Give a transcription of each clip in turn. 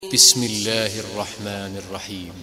بسم الله الرحمن الرحيم.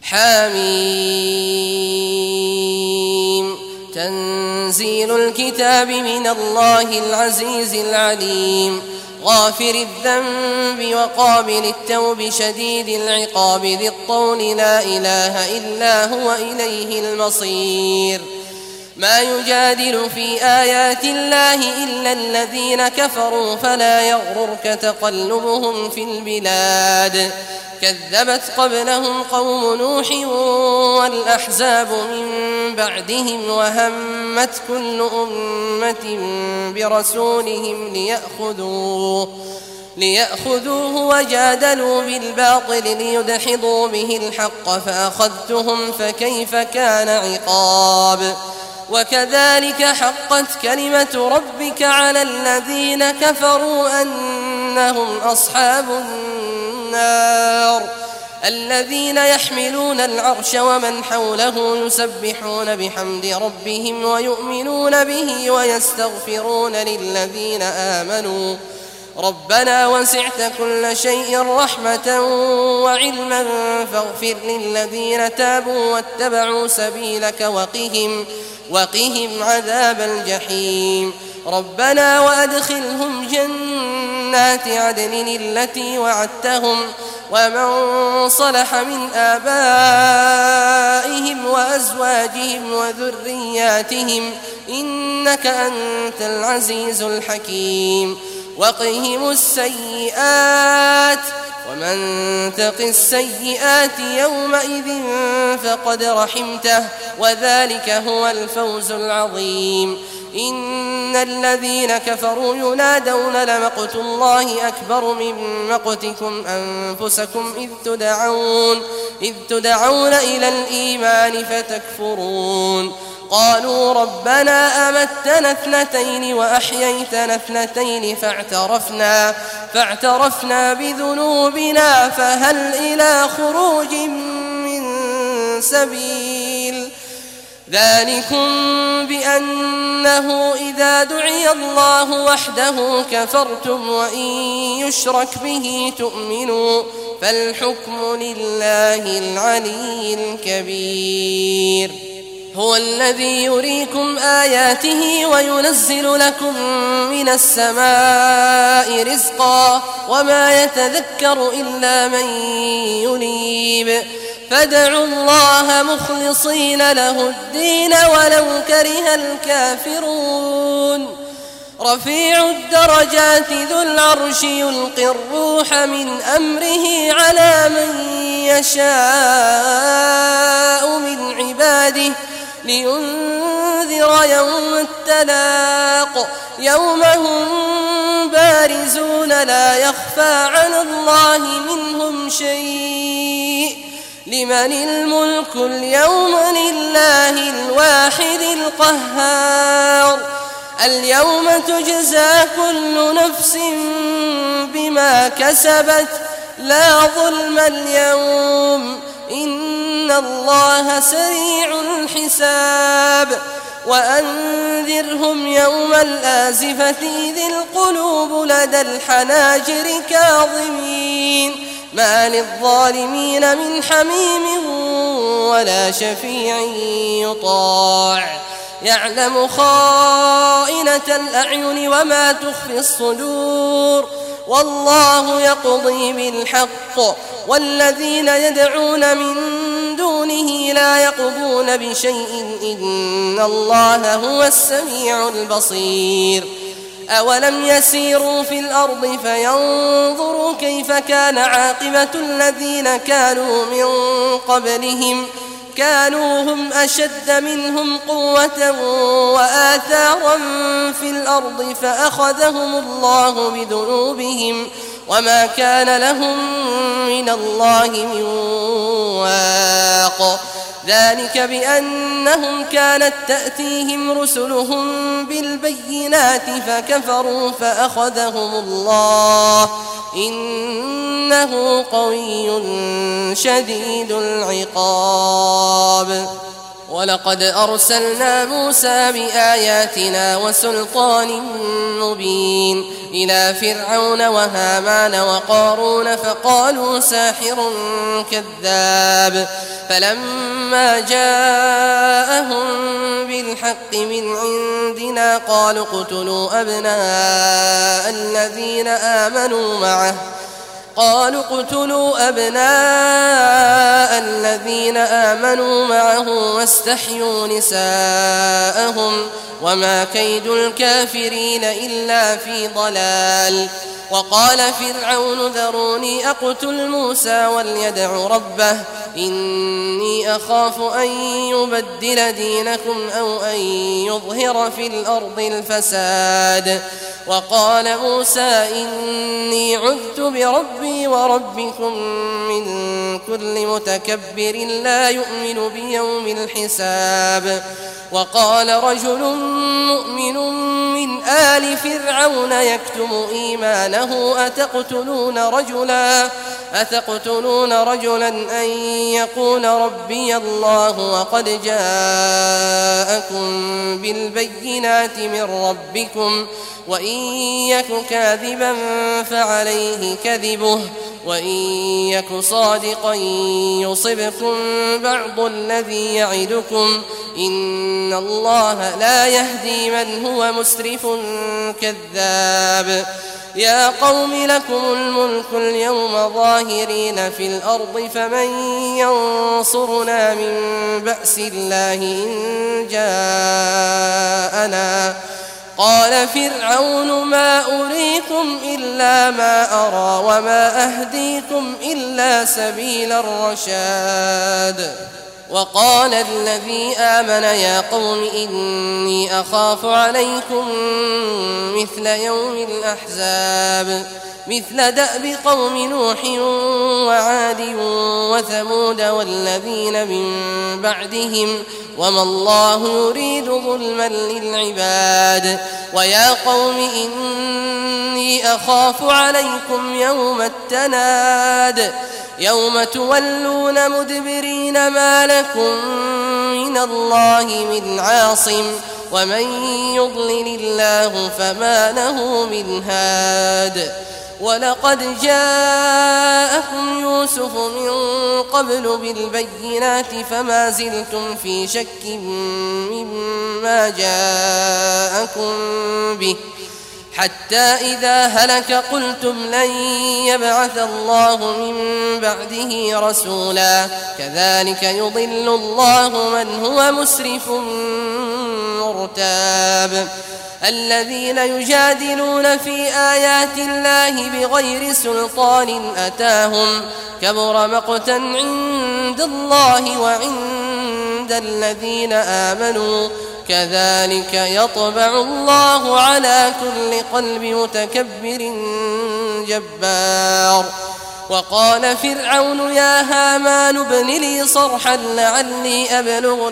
حميم. تنزيل الكتاب من الله العزيز العليم، غافر الذنب وقابل التوب شديد العقاب ذي الطول لا إله إلا هو إليه المصير. ما يجادل في آيات الله إلا الذين كفروا فلا يغررك تقلبهم في البلاد. كذبت قبلهم قوم نوح والأحزاب من بعدهم وهمت كل أمة برسولهم ليأخذوه وجادلوا بالباطل ليدحضوا به الحق فأخذتهم فكيف كان عقاب. وكذلك حقت كلمة ربك على الذين كفروا أنهم أصحاب النار. الذين يحملون العرش ومن حوله يسبحون بحمد ربهم ويؤمنون به ويستغفرون للذين آمنوا ربنا وسعت كل شيء رحمة وعلما فاغفر للذين تابوا واتبعوا سبيلك وقهم عذاب الجحيم. ربنا وأدخلهم جنات عدن التي وعدتهم ومن صلح من آبائهم وأزواجهم وذرياتهم إنك أنت العزيز الحكيم. وقهم السيئات ومن تق السيئات يومئذ فقد رحمته وذلك هو الفوز العظيم. إن الذين كفروا ينادون لمقت الله أكبر من مقتكم أنفسكم إذ تدعون إلى الإيمان فتكفرون. قالوا ربنا أمتنا اثنتين وأحييتنا اثنتين فاعترفنا بذنوبنا فهل إلى خروج من سبيل. ذلكم بأنه إذا دعي الله وحده كفرتم وإن يشرك به تؤمنوا فالحكم لله العلي الكبير. هو الذي يريكم آياته وينزل لكم من السماء رزقا وما يتذكر إلا من ينيب. فادعوا الله مخلصين له الدين ولو كره الكافرون. رفيع الدرجات ذو العرش يلقي الروح من أمره على من يشاء من عباده لينذر يوم التلاق يوم هم بارزون لا يخفى على الله منهم شيء. لمن الملك اليوم لله الواحد القهار. اليوم تجزى كل نفس بما كسبت لا ظلم اليوم إن الله سريع الحساب. وأنذرهم يوم الآزفة إذ القلوب لدى الحناجر كاظمين ما للظالمين من حميم ولا شفيع يطاع. يعلم خائنة الأعين وما تخفي الصدور والله يقضي بالحق والذين يدعون من دونه لا يقضون بشيء إن الله هو السميع البصير. أولم يسيروا في الأرض فينظروا كيف كان عاقبة الذين كانوا من قبلهم كانوا هم أشد منهم قوة وآثارا في الأرض فأخذهم الله بذنوبهم وما كان لهم من الله من واق. ذلك بأنهم كانت تأتيهم رسلهم بالبينات فكفروا فأخذهم الله إنه قوي شديد العقاب. ولقد أرسلنا موسى بآياتنا وسلطان مبين إلى فرعون وهامان وقارون فقالوا ساحر كذاب فلما جاءهم بالحق من عندنا قالوا اقتلوا أبناء الذين آمنوا معه واستحيوا نساءهم وما كيد الكافرين إلا في ضلال. وقال فرعون ذروني أقتل موسى وليدع ربه إني أخاف أن يبدل دينكم أو أن يظهر في الأرض الفساد. وقال موسى إني عذت بربي وربكم من كل متكبر لا يؤمن بيوم الحساب. وقال رجل مؤمن من آل فرعون يكتم إيمانه أتقتلون رجلا أن يقول ربي الله وقد جاءكم بالبينات من ربكم وإن يك كاذبا فعليه كذبه وإن يك صادقا يصبكم بعض الذي يعدكم إن الله لا يهدي من هو مسرف كذاب. يا قوم لكم الملك اليوم ظاهرين في الأرض فمن ينصرنا من بأس الله إن جاءنا. قال فرعون ما أريكم إلا ما أرى وما أهديكم إلا سبيل الرشاد. وقال الذي آمن يا قوم إني أخاف عليكم مثل يوم الأحزاب مثل دأب قوم نوح وعاد وثمود والذين من بعدهم وما الله يريد ظلما للعباد. ويا قوم إني أخاف عليكم يوم التناد يوم تولون مدبرين ما لكم من الله من عاصم ومن يضلل الله فما له من هاد. ولقد جاءكم يوسف من قبل بالبينات فما زلتم في شك مما جاءكم به حتى إذا هلك قلتم لن يبعث الله من بعده رسولا كذلك يضل الله من هو مسرف مرتاب. الذين يجادلون في آيات الله بغير سلطان أتاهم كبر مقتا عند الله وعند الذين آمنوا كذلك يطبع الله على كل قلب متكبر جبار. وقال فرعون يا هامان ابن لي صرحا لعلي أبلغ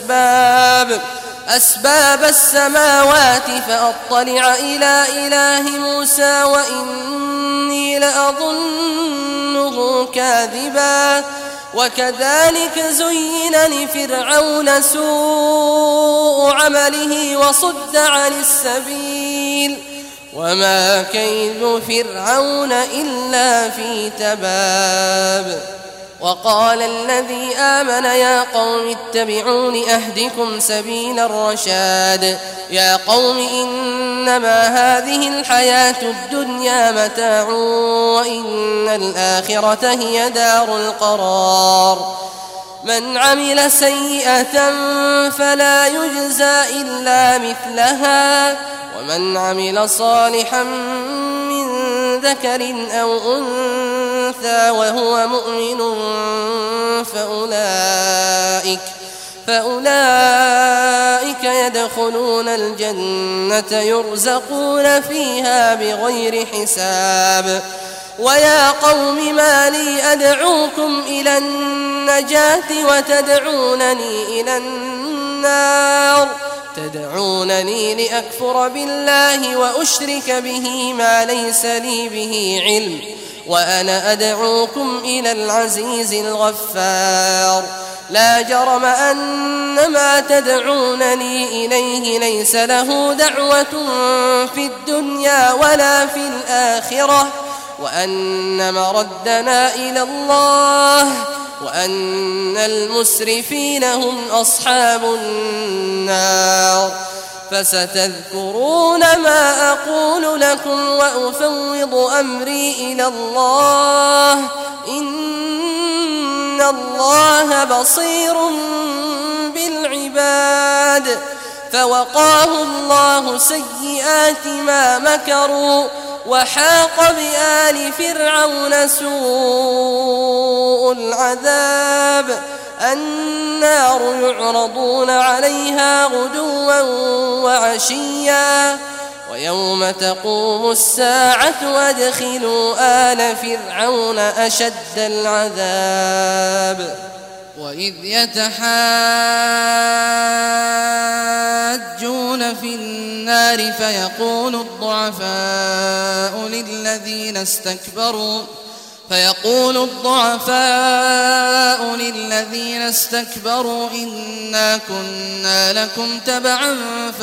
أسباب السماوات فأطلع إلى إله موسى وإني لأظنه كاذبا. وكذلك زين لفرعون سوء عمله وصد عن السبيل وما كيد فرعون إلا في تباب. وقال الذي آمن يا قوم اتبعون أهدكم سبيل الرشاد. يا قوم إنما هذه الحياة الدنيا متاع وإن الآخرة هي دار القرار. من عمل سيئة فلا يجزى إلا مثلها ومن عمل صالحا من ذكر أو أنثى وهو مؤمن فأولئك يدخلون الجنة يرزقون فيها بغير حساب. ويا قوم ما لي أدعوكم إلى النجاة وتدعونني إلى النار تدعونني لأكفر بالله وأشرك به ما ليس لي به علم وأنا أدعوكم إلى العزيز الغفار. لا جرم أن ما تدعونني إليه ليس له دعوة في الدنيا ولا في الآخرة وأن مردنا إلى الله وأن المسرفين هم أصحاب النار. فستذكرون ما أقول لكم وأفوض أمري إلى الله إن الله بصير بالعباد. فوقاه الله سيئات ما مكروا وحاق بآل فرعون سوء العذاب. النار يعرضون عليها غدوا وعشيا ويوم تقوم الساعة وادخلوا آل فرعون أشد العذاب. وإذ يتحاجون في النار فيقول الضعفاء للذين استكبروا إنا كنا لكم تبعا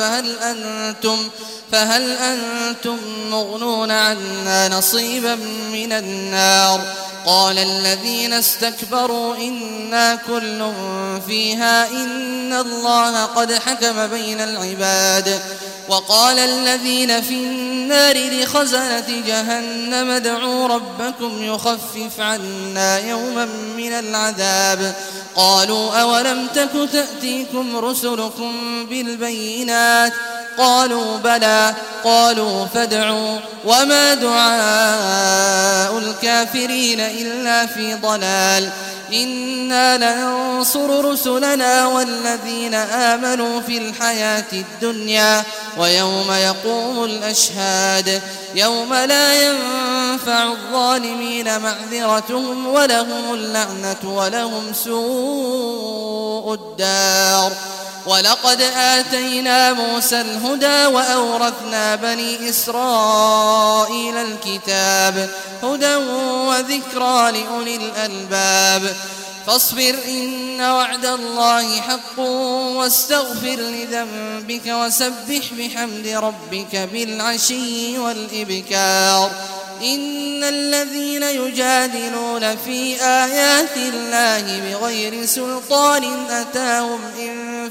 فهل أنتم مغنون عنا نصيبا من النار. قال الذين استكبروا إنا كل فيها إن الله قد حكم بين العباد. وقال الذين في النار لخزنة جهنم ادعوا ربكم يخفف عنا يوما من العذاب. قالوا أولم تك تأتيكم رسلكم بالبينات قالوا بلى قالوا فادعوا وما دعاء الكافرين إلا في ضلال. إنا لننصر رسلنا والذين آمنوا في الحياة الدنيا ويوم يقوم الأشهاد يوم لا ينفع الظالمين معذرتهم ولهم اللعنة ولهم سوء الدار. ولقد آتينا موسى الهدى وأورثنا بني إسرائيل الكتاب هدى وذكرى لأولي الألباب. فاصبر إن وعد الله حق واستغفر لذنبك وسبح بحمد ربك بالعشي والإبكار. إن الذين يجادلون في آيات الله بغير سلطان أتاهم إن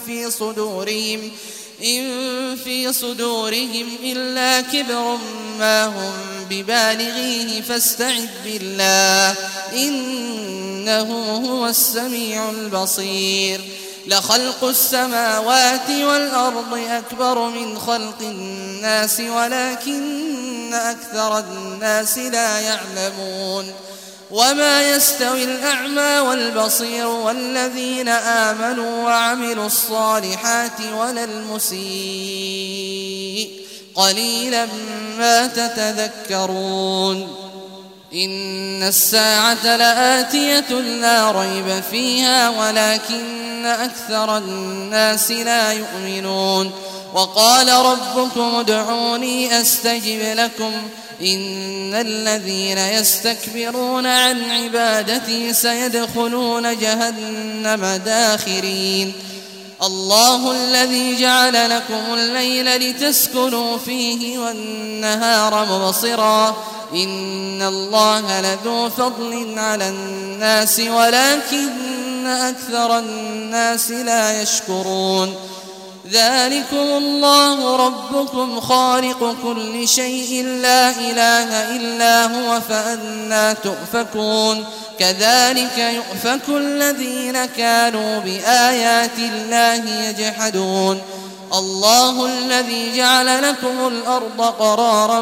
في صدورهم إلا كبر ما هم ببالغيه فاستعذ بالله إنه هو السميع البصير. لخلق السماوات والأرض أكبر من خلق الناس ولكن أكثر الناس لا يعلمون. وما يستوي الأعمى والبصير والذين آمنوا وعملوا الصالحات ولا المسيء قليلا ما تتذكرون. إن الساعة لآتية لا ريب فيها ولكن أكثر الناس لا يؤمنون. وقال ربكم ادعوني أستجب لكم إن الذين يستكبرون عن عبادتي سيدخلون جهنم داخرين. الله الذي جعل لكم الليل لتسكنوا فيه والنهار مبصرا إن الله لذو فضل على الناس ولكن أكثر الناس لا يشكرون. ذلكم الله ربكم خالق كل شيء لا إله إلا هو فأنى تؤفكون. كذلك يؤفك الذين كانوا بآيات الله يجحدون. الله الذي جعل لكم الأرض قرارا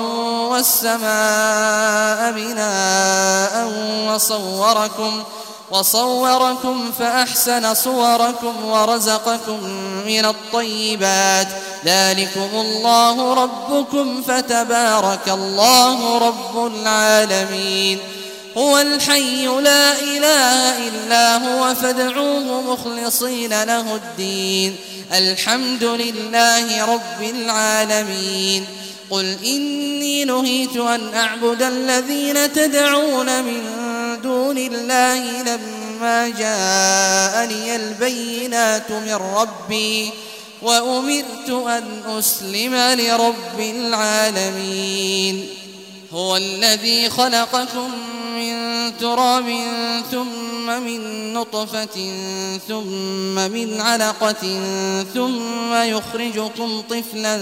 والسماء بناء وصوركم فأحسن صوركم ورزقكم من الطيبات. ذلكم الله ربكم فتبارك الله رب العالمين. هو الحي لا إله إلا هو فادعوه مخلصين له الدين الحمد لله رب العالمين. قل إني نهيت أن أعبد الذين تدعون من دون الله ما جاءني البينات من ربي وأمرت أن أسلم لرب العالمين. هو الذي خلقكم من تراب ثم من نطفة ثم من علقة ثم يخرجكم طفلا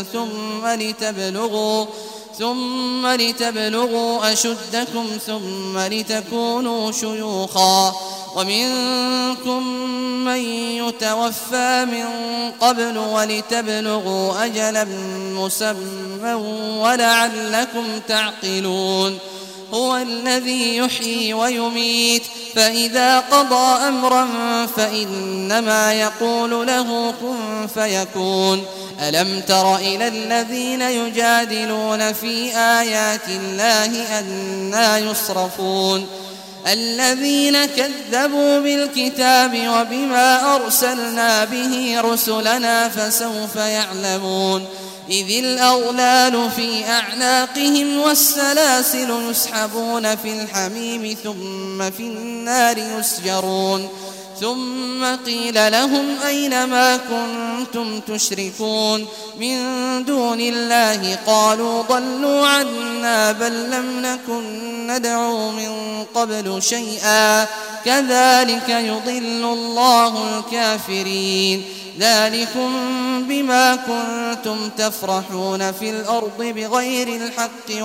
ثم لتبلغوا أشدكم ثم لتكونوا شيوخا ومنكم من يتوفى من قبل ولتبلغوا أجلا مسمى ولعلكم تعقلون. هو الذي يحيي ويميت فإذا قضى أمرا فإنما يقول له كن فيكون. ألم تر إلى الذين يجادلون في آيات الله أنى يصرفون الذين كذبوا بالكتاب وبما أرسلنا به رسلنا فسوف يعلمون. إذ الأغلال في أعناقهم والسلاسل يسحبون في الحميم ثم في النار يسجرون. ثم قيل لهم أين ما كنتم تشركون من دون الله قالوا ضلوا عنا بل لم نكن ندعو من قبل شيئا كذلك يضل الله الكافرين. ذلكم بما كنتم تفرحون في الأرض بغير الحق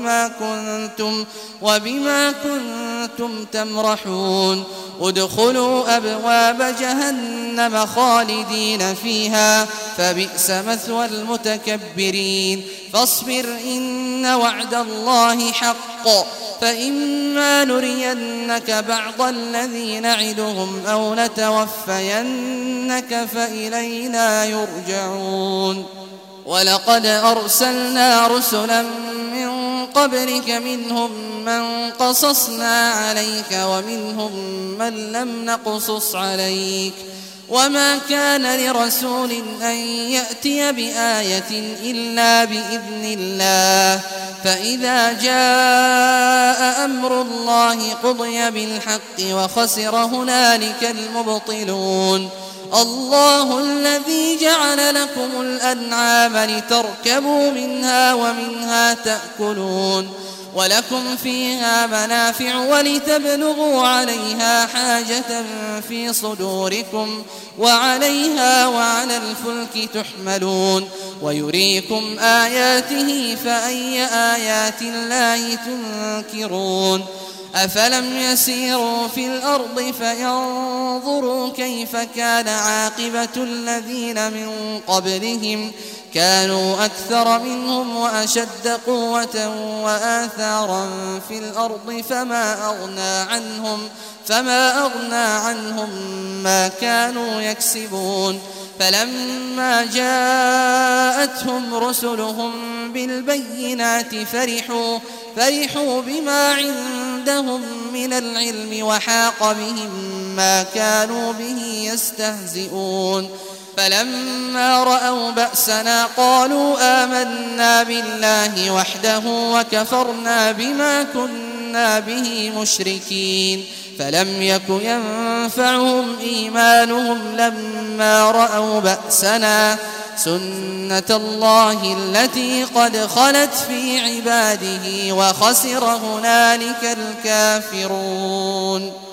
وبما كنتم تمرحون. ادخلوا أبواب جهنم خالدين فيها فبئس مثوى المتكبرين. فاصبر إن وعد الله حق فإما نرينك بعض الذي نعدهم أو نتوفينك فإلينا يرجعون. ولقد أرسلنا رسلا من قبلك منهم من قصصنا عليك ومنهم من لم نقصص عليك وما كان لرسول أن يأتي بآية إلا بإذن الله. فإذا جاء أمر الله قضي بالحق وخسر هنالك المبطلون. الله الذي جعل لكم الأنعام لتركبوا منها ومنها تأكلون ولكم فيها منافع ولتبلغوا عليها حاجة في صدوركم وعليها وعلى الفلك تحملون. ويريكم آياته فأي آيات الله تنكرون. أفلم يسيروا في الأرض فينظروا كيف كان عاقبة الذين من قبلهم كانوا أكثر منهم وأشد قوة وآثارا في الأرض فما أغنى عنهم ما كانوا يكسبون. فلما جاءتهم رسلهم بالبينات فرحوا بما عندهم من العلم وحاق بهم ما كانوا به يستهزئون. فلما رأوا بأسنا قالوا آمنا بالله وحده وكفرنا بما كنا به مشركين. فلم يك ينفعهم إيمانهم لما رأوا بأسنا سنة الله التي قد خلت في عباده وخسر هنالك الكافرون.